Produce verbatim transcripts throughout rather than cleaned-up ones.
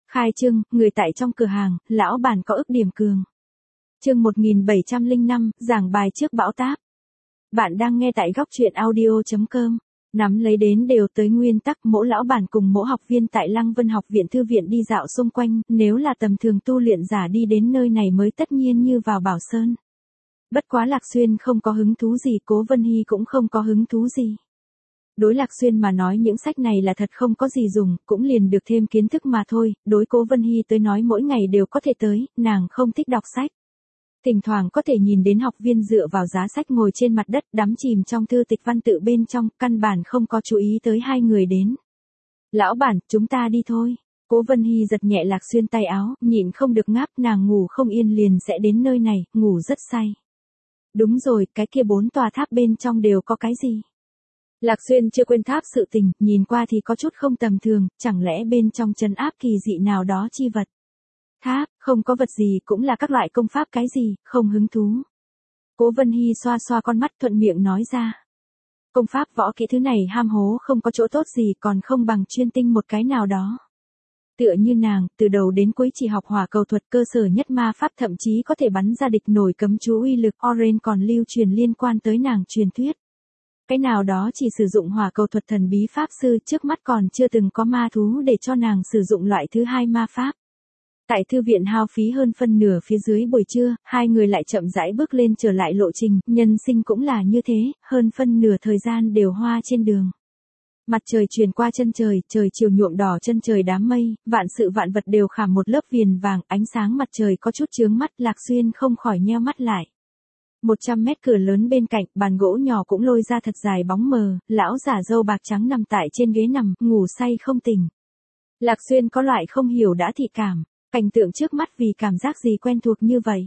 Khai trương, người tại trong cửa hàng, lão bản có ức điểm cường. Chương một nghìn bảy trăm lẻ năm, giảng bài trước bão táp. Bạn đang nghe tại góc truyện audio chấm com. Nắm lấy đến đều tới nguyên tắc, mỗi lão bản cùng mỗi học viên tại Lăng Vân Học viện Thư viện đi dạo xung quanh, nếu là tầm thường tu luyện giả đi đến nơi này mới tất nhiên như vào Bảo Sơn. Bất quá Lạc Xuyên không có hứng thú gì, Cố Vân Hy cũng không có hứng thú gì. Đối Lạc Xuyên mà nói những sách này là thật không có gì dùng, cũng liền được thêm kiến thức mà thôi, đối Cố Vân Hy tới nói mỗi ngày đều có thể tới, nàng không thích đọc sách. Thỉnh thoảng có thể nhìn đến học viên dựa vào giá sách ngồi trên mặt đất đắm chìm trong thư tịch văn tự bên trong, căn bản không có chú ý tới hai người đến. Lão bản, chúng ta đi thôi. Cố Vân Hy giật nhẹ Lạc Xuyên tay áo, nhịn không được ngáp, nàng ngủ không yên liền sẽ đến nơi này, ngủ rất say. Đúng rồi, cái kia bốn tòa tháp bên trong đều có cái gì? Lạc Xuyên chưa quên tháp sự tình, nhìn qua thì có chút không tầm thường, chẳng lẽ bên trong trấn áp kỳ dị nào đó chi vật? Tháp, không có vật gì, cũng là các loại công pháp cái gì, không hứng thú. Cố Vân Hy xoa xoa con mắt thuận miệng nói ra. Công pháp võ kỹ thứ này ham hố không có chỗ tốt gì, còn không bằng chuyên tinh một cái nào đó. Tựa như nàng, từ đầu đến cuối chỉ học hỏa cầu thuật, cơ sở nhất ma pháp thậm chí có thể bắn ra địch nổi cấm chú uy lực. Oren còn lưu truyền liên quan tới nàng truyền thuyết. Cái nào đó chỉ sử dụng hỏa cầu thuật thần bí pháp sư, trước mắt còn chưa từng có ma thú để cho nàng sử dụng loại thứ hai ma pháp. Tại thư viện hao phí hơn phân nửa phía dưới buổi trưa, hai người lại chậm rãi bước lên trở lại lộ trình, nhân sinh cũng là như thế, hơn phân nửa thời gian đều hoa trên đường. Mặt trời truyền qua chân trời, trời chiều nhuộm đỏ chân trời đám mây, vạn sự vạn vật đều khảm một lớp viền vàng, ánh sáng mặt trời có chút chướng mắt, Lạc Xuyên không khỏi nheo mắt lại. một trăm mét cửa lớn bên cạnh, bàn gỗ nhỏ cũng lôi ra thật dài bóng mờ, lão giả râu bạc trắng nằm tại trên ghế nằm, ngủ say không tỉnh. Lạc Xuyên có loại không hiểu đã thị cảm, cảnh tượng trước mắt vì cảm giác gì quen thuộc như vậy.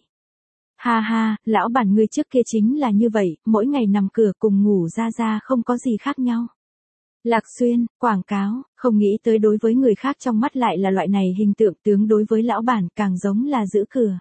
Ha ha, lão bản ngươi trước kia chính là như vậy, mỗi ngày nằm cửa cùng ngủ ra ra không có gì khác nhau. Lạc Xuyên, quảng cáo, không nghĩ tới đối với người khác trong mắt lại là loại này hình tượng, tướng đối với lão bản càng giống là giữ cửa.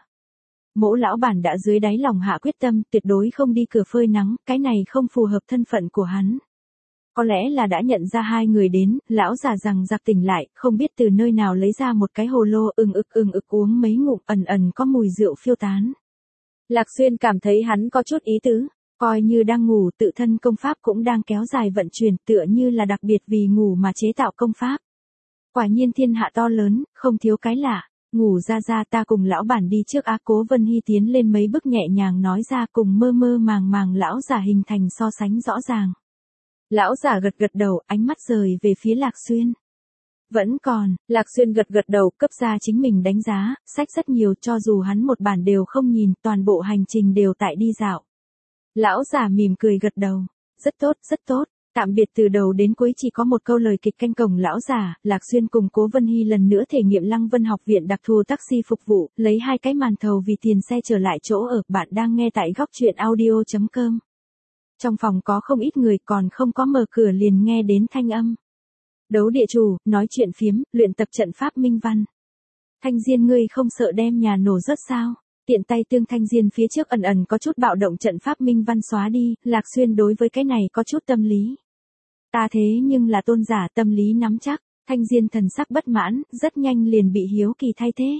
Mỗ lão bản đã dưới đáy lòng hạ quyết tâm, tuyệt đối không đi cửa phơi nắng, cái này không phù hợp thân phận của hắn. Có lẽ là đã nhận ra hai người đến, lão già rằng giặc tỉnh lại, không biết từ nơi nào lấy ra một cái hồ lô, ừng ực ừng ực uống mấy ngụm, ẩn ẩn có mùi rượu phiêu tán. Lạc Xuyên cảm thấy hắn có chút ý tứ, coi như đang ngủ, tự thân công pháp cũng đang kéo dài vận chuyển, tựa như là đặc biệt vì ngủ mà chế tạo công pháp. Quả nhiên thiên hạ to lớn, không thiếu cái lạ. Ngủ ra ra, ta cùng lão bản đi trước á. Cố Vân Hy tiến lên mấy bước nhẹ nhàng nói ra, cùng mơ mơ màng màng lão giả hình thành so sánh rõ ràng. Lão giả gật gật đầu, ánh mắt rời về phía Lạc Xuyên. Vẫn còn, Lạc Xuyên gật gật đầu, cấp ra chính mình đánh giá, sách rất nhiều, cho dù hắn một bản đều không nhìn, toàn bộ hành trình đều tại đi dạo. Lão giả mỉm cười gật đầu, rất tốt, rất tốt. Tạm biệt từ đầu đến cuối chỉ có một câu lời kịch canh cổng lão giả, Lạc Xuyên cùng Cố Vân Hy lần nữa thể nghiệm Lăng Vân Học viện đặc thù taxi phục vụ, lấy hai cái màn thầu vì tiền xe trở lại chỗ ở. Bạn đang nghe tại góc truyện audio chấm com. Trong phòng có không ít người, còn không có mở cửa liền nghe đến thanh âm. Đấu địa chủ, nói chuyện phiếm, luyện tập trận pháp minh văn. Thanh Diên, ngươi không sợ đem nhà nổ rớt sao? Tiện tay tương Thanh Diên phía trước ẩn ẩn có chút bạo động, trận pháp minh văn xóa đi. Lạc Xuyên đối với cái này có chút tâm lý. Ta thế nhưng là tôn giả, tâm lý nắm chắc. Thanh Diên thần sắc bất mãn, rất nhanh liền bị hiếu kỳ thay thế.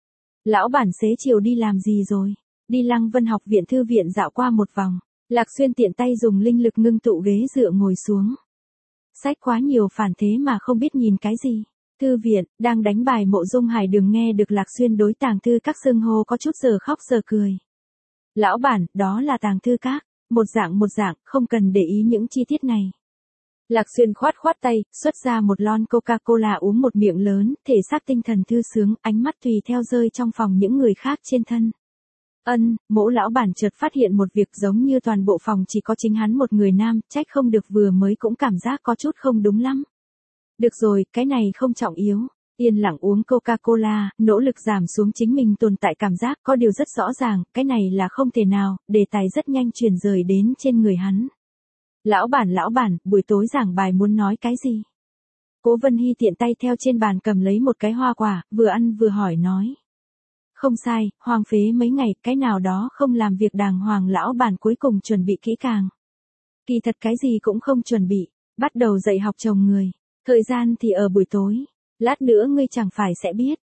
Lão bản xế chiều đi làm gì rồi? Đi Lăng Vân Học viện Thư viện dạo qua một vòng. Lạc Xuyên tiện tay dùng linh lực ngưng tụ ghế dựa ngồi xuống. Sách quá nhiều phản thế mà không biết nhìn cái gì. Thư viện, đang đánh bài Mộ Dung Hải Đường nghe được Lạc Xuyên đối tàng thư các xưng hô có chút giờ khóc giờ cười. Lão bản, đó là tàng thư các, một dạng một dạng, không cần để ý những chi tiết này. Lạc Xuyên khoát khoát tay, xuất ra một lon Coca-Cola uống một miệng lớn, thể xác tinh thần thư sướng, ánh mắt tùy theo rơi trong phòng những người khác trên thân. Ân, mỗ lão bản chợt phát hiện một việc, giống như toàn bộ phòng chỉ có chính hắn một người nam, trách không được vừa mới cũng cảm giác có chút không đúng lắm. Được rồi, cái này không trọng yếu. Yên lặng uống Coca-Cola, nỗ lực giảm xuống chính mình tồn tại cảm giác, có điều rất rõ ràng, cái này là không thể nào, đề tài rất nhanh chuyển rời đến trên người hắn. Lão bản lão bản, buổi tối giảng bài muốn nói cái gì? Cố Vân Hy tiện tay theo trên bàn cầm lấy một cái hoa quả, vừa ăn vừa hỏi nói. Không sai, hoang phế mấy ngày, cái nào đó không làm việc đàng hoàng, lão bản cuối cùng chuẩn bị kỹ càng. Kỳ thật cái gì cũng không chuẩn bị, bắt đầu dạy học chồng người. Thời gian thì ở buổi tối. Lát nữa ngươi chẳng phải sẽ biết.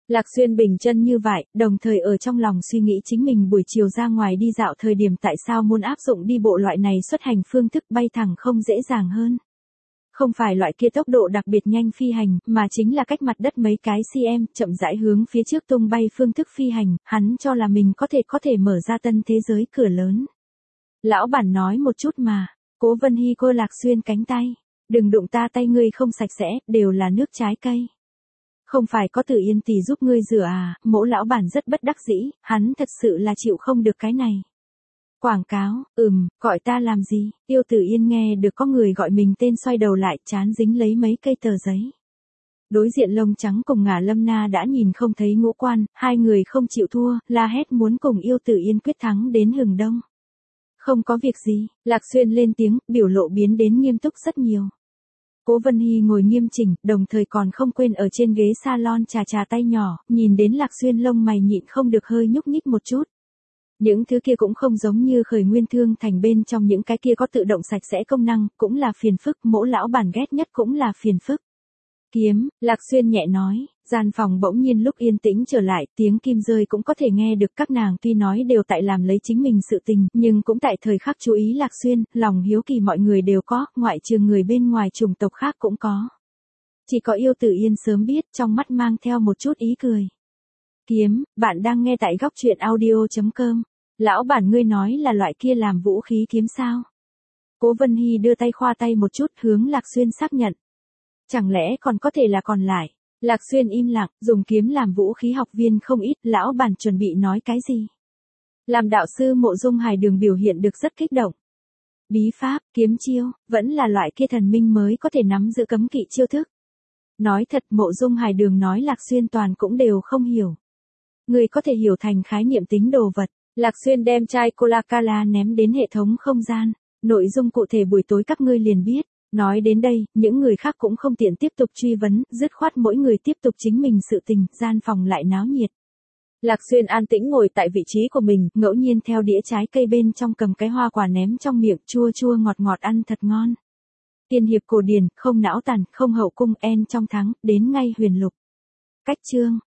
Lạc Xuyên bình chân như vậy, đồng thời ở trong lòng suy nghĩ chính mình buổi chiều ra ngoài đi dạo thời điểm tại sao muốn áp dụng đi bộ loại này xuất hành phương thức bay thẳng không dễ dàng hơn. Không phải loại kia tốc độ đặc biệt nhanh phi hành, mà chính là cách mặt đất mấy cái cm, chậm rãi hướng phía trước tung bay phương thức phi hành, hắn cho là mình có thể có thể mở ra tân thế giới cửa lớn. Lão bản nói một chút mà, Cố Vân Hy cô Lạc Xuyên cánh tay, đừng đụng ta, tay ngươi không sạch sẽ, đều là nước trái cây. Không phải có Tử Yên tỷ giúp ngươi rửa à, Mỗ lão bản rất bất đắc dĩ, hắn thật sự là chịu không được cái này. Quảng cáo, ừm, gọi ta làm gì, Tiêu Tử Yên nghe được có người gọi mình tên xoay đầu lại, chán dính lấy mấy cây tờ giấy. Đối diện lông trắng cùng Ngả Lâm Na đã nhìn không thấy ngũ quan, hai người không chịu thua, la hét muốn cùng Yêu Tử Yên quyết thắng đến hừng đông. Không có việc gì, Lạc Xuyên lên tiếng, biểu lộ biến đến nghiêm túc rất nhiều. Cố Vân Hy ngồi nghiêm chỉnh, đồng thời còn không quên ở trên ghế salon trà trà tay nhỏ, nhìn đến Lạc Xuyên lông mày nhịn không được hơi nhúc nhích một chút. Những thứ kia cũng không giống như Khởi Nguyên Thương Thành bên trong những cái kia có tự động sạch sẽ công năng, cũng là phiền phức, Mỗ lão bản ghét nhất cũng là phiền phức. Kiếm, Lạc Xuyên nhẹ nói, gian phòng bỗng nhiên lúc yên tĩnh trở lại, tiếng kim rơi cũng có thể nghe được, các nàng tuy nói đều tại làm lấy chính mình sự tình, nhưng cũng tại thời khắc chú ý Lạc Xuyên, lòng hiếu kỳ mọi người đều có, ngoại trừ người bên ngoài chủng tộc khác cũng có. Chỉ có Yêu Tử Yên sớm biết, trong mắt mang theo một chút ý cười. Kiếm, bạn đang nghe tại góc truyện audio chấm com. Lão bản ngươi nói là loại kia làm vũ khí kiếm sao? Cố Vân Hy đưa tay khoa tay một chút hướng Lạc Xuyên xác nhận. Chẳng lẽ còn có thể là còn lại? Lạc Xuyên im lặng, dùng kiếm làm vũ khí học viên không ít, lão bản chuẩn bị nói cái gì? Làm đạo sư Mộ Dung Hải Đường biểu hiện được rất kích động. Bí pháp, kiếm chiêu, vẫn là loại kia thần minh mới có thể nắm giữ cấm kỵ chiêu thức. Nói thật, Mộ Dung Hải Đường nói Lạc Xuyên toàn cũng đều không hiểu. Người có thể hiểu thành khái niệm tính đồ vật. Lạc Xuyên đem chai Coca-Cola ném đến hệ thống không gian. Nội dung cụ thể buổi tối các ngươi liền biết. Nói đến đây, những người khác cũng không tiện tiếp tục truy vấn, dứt khoát mỗi người tiếp tục chính mình sự tình, gian phòng lại náo nhiệt. Lạc Xuyên an tĩnh ngồi tại vị trí của mình, ngẫu nhiên theo đĩa trái cây bên trong cầm cái hoa quả ném trong miệng, chua chua ngọt ngọt ăn thật ngon. Tiên hiệp cổ điển, không não tàn, không hậu cung, en trong thắng, đến ngay huyền lục. Cách chương.